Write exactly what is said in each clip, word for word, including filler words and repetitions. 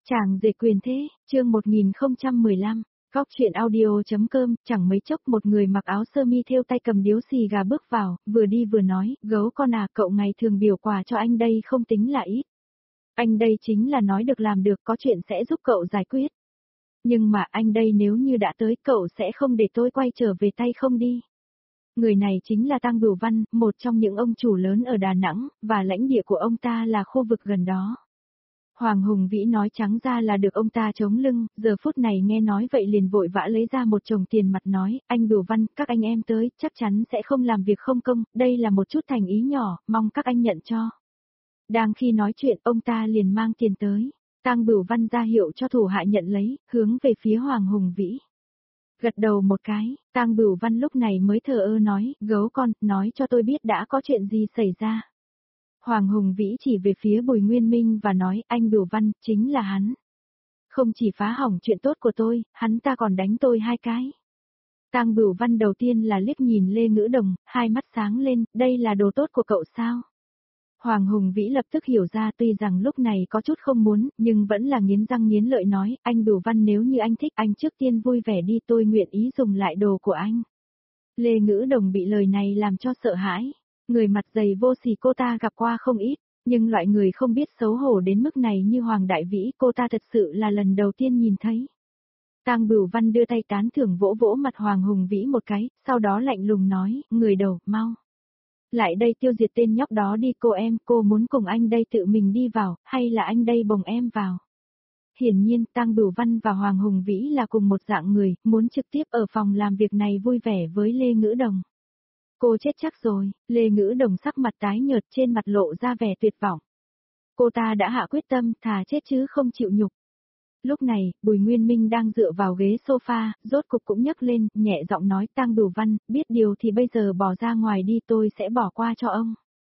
Chàng rể quyền thế, chương một nghìn không trăm mười lăm, Góc truyện audio.com, chẳng mấy chốc một người mặc áo sơ mi thêu tay cầm điếu xì gà bước vào, vừa đi vừa nói, gấu con à, cậu ngày thường biểu quà cho anh đây không tính là ít. Anh đây chính là nói được làm được, có chuyện sẽ giúp cậu giải quyết. Nhưng mà anh đây nếu như đã tới, cậu sẽ không để tôi quay trở về tay không đi. Người này chính là Tang Bửu Văn, một trong những ông chủ lớn ở Đà Nẵng, và lãnh địa của ông ta là khu vực gần đó. Hoàng Hùng Vĩ nói trắng ra là được ông ta chống lưng, giờ phút này nghe nói vậy liền vội vã lấy ra một chồng tiền mặt nói, anh Bửu Văn, các anh em tới, chắc chắn sẽ không làm việc không công, đây là một chút thành ý nhỏ, mong các anh nhận cho. Đang khi nói chuyện, ông ta liền mang tiền tới. Tang Bửu Văn ra hiệu cho thủ hạ nhận lấy, hướng về phía Hoàng Hùng Vĩ. Gật đầu một cái, Tang Bửu Văn lúc này mới thờ ơ nói, gấu con, nói cho tôi biết đã có chuyện gì xảy ra. Hoàng Hùng Vĩ chỉ về phía Bùi Nguyên Minh và nói, anh Bửu Văn, chính là hắn. Không chỉ phá hỏng chuyện tốt của tôi, hắn ta còn đánh tôi hai cái. Tang Bửu Văn đầu tiên là liếc nhìn Lê Ngữ Đồng, hai mắt sáng lên, đây là đồ tốt của cậu sao? Hoàng Hùng Vĩ lập tức hiểu ra, tuy rằng lúc này có chút không muốn, nhưng vẫn là nghiến răng nghiến lợi nói, anh Bửu Văn, nếu như anh thích, anh trước tiên vui vẻ đi, tôi nguyện ý dùng lại đồ của anh. Lê Ngữ Đồng bị lời này làm cho sợ hãi. Người mặt dày vô sỉ cô ta gặp qua không ít, nhưng loại người không biết xấu hổ đến mức này như Hoàng Đại Vĩ cô ta thật sự là lần đầu tiên nhìn thấy. Tang Bửu Văn đưa tay tán thưởng vỗ vỗ mặt Hoàng Hùng Vĩ một cái, sau đó lạnh lùng nói, người đầu, mau. Lại đây tiêu diệt tên nhóc đó đi cô em, cô muốn cùng anh đây tự mình đi vào, hay là anh đây bồng em vào. Hiển nhiên Tang Bửu Văn và Hoàng Hùng Vĩ là cùng một dạng người, muốn trực tiếp ở phòng làm việc này vui vẻ với Lê Ngữ Đồng. Cô chết chắc rồi, Lê Ngữ Đồng sắc mặt tái nhợt trên mặt lộ ra vẻ tuyệt vọng. Cô ta đã hạ quyết tâm thà chết chứ không chịu nhục. Lúc này, Bùi Nguyên Minh đang dựa vào ghế sofa, rốt cục cũng nhấc lên, nhẹ giọng nói Tang Bửu Văn, biết điều thì bây giờ bỏ ra ngoài đi tôi sẽ bỏ qua cho ông.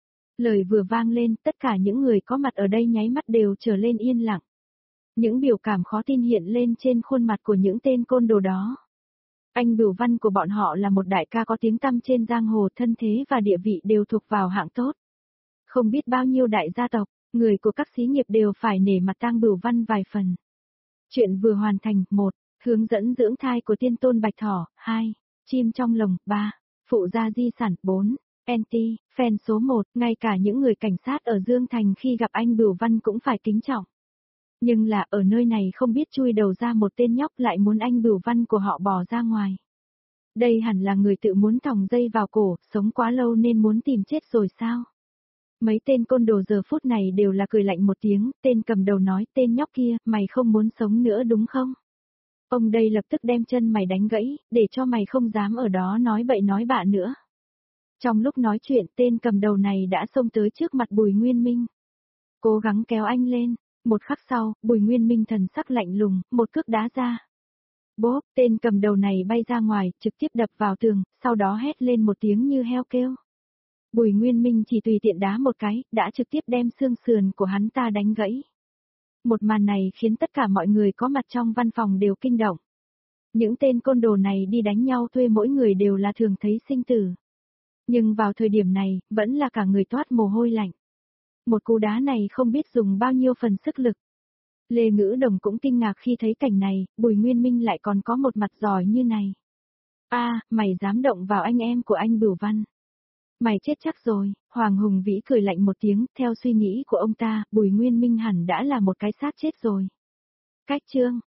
Lời vừa vang lên, tất cả những người có mặt ở đây nháy mắt đều trở lên yên lặng. Những biểu cảm khó tin hiện lên trên khuôn mặt của những tên côn đồ đó. Anh Bửu Văn của bọn họ là một đại ca có tiếng tăm trên giang hồ, thân thế và địa vị đều thuộc vào hạng tốt. Không biết bao nhiêu đại gia tộc, người của các xí nghiệp đều phải nể mặt Tang Bửu Văn vài phần. Chuyện vừa hoàn thành, một, hướng dẫn dưỡng thai của tiên tôn Bạch Thỏ, hai, chim trong lồng, ba, phụ gia di sản, bốn, anti, fan số một, ngay cả những người cảnh sát ở Dương Thành khi gặp anh Bửu Văn cũng phải kính trọng. Nhưng là ở nơi này không biết chui đầu ra một tên nhóc lại muốn anh Bửu Văn của họ bỏ ra ngoài. Đây hẳn là người tự muốn thòng dây vào cổ, sống quá lâu nên muốn tìm chết rồi sao? Mấy tên côn đồ giờ phút này đều là cười lạnh một tiếng, tên cầm đầu nói, tên nhóc kia, mày không muốn sống nữa đúng không? Ông đây lập tức đem chân mày đánh gãy, để cho mày không dám ở đó nói bậy nói bạ nữa. Trong lúc nói chuyện, tên cầm đầu này đã xông tới trước mặt Bùi Nguyên Minh. Cố gắng kéo anh lên. Một khắc sau, Bùi Nguyên Minh thần sắc lạnh lùng, một cước đá ra. Bốp, tên cầm đầu này bay ra ngoài, trực tiếp đập vào tường, sau đó hét lên một tiếng như heo kêu. Bùi Nguyên Minh chỉ tùy tiện đá một cái, đã trực tiếp đem xương sườn của hắn ta đánh gãy. Một màn này khiến tất cả mọi người có mặt trong văn phòng đều kinh động. Những tên côn đồ này đi đánh nhau thuê mỗi người đều là thường thấy sinh tử. Nhưng vào thời điểm này, vẫn là cả người toát mồ hôi lạnh. Một cú đá này không biết dùng bao nhiêu phần sức lực. Lê Ngữ Đồng cũng kinh ngạc khi thấy cảnh này, Bùi Nguyên Minh lại còn có một mặt giỏi như này. A, à, mày dám động vào anh em của anh Bửu Văn. Mày chết chắc rồi, Hoàng Hùng Vĩ cười lạnh một tiếng, theo suy nghĩ của ông ta, Bùi Nguyên Minh hẳn đã là một cái xác chết rồi. Cách chương,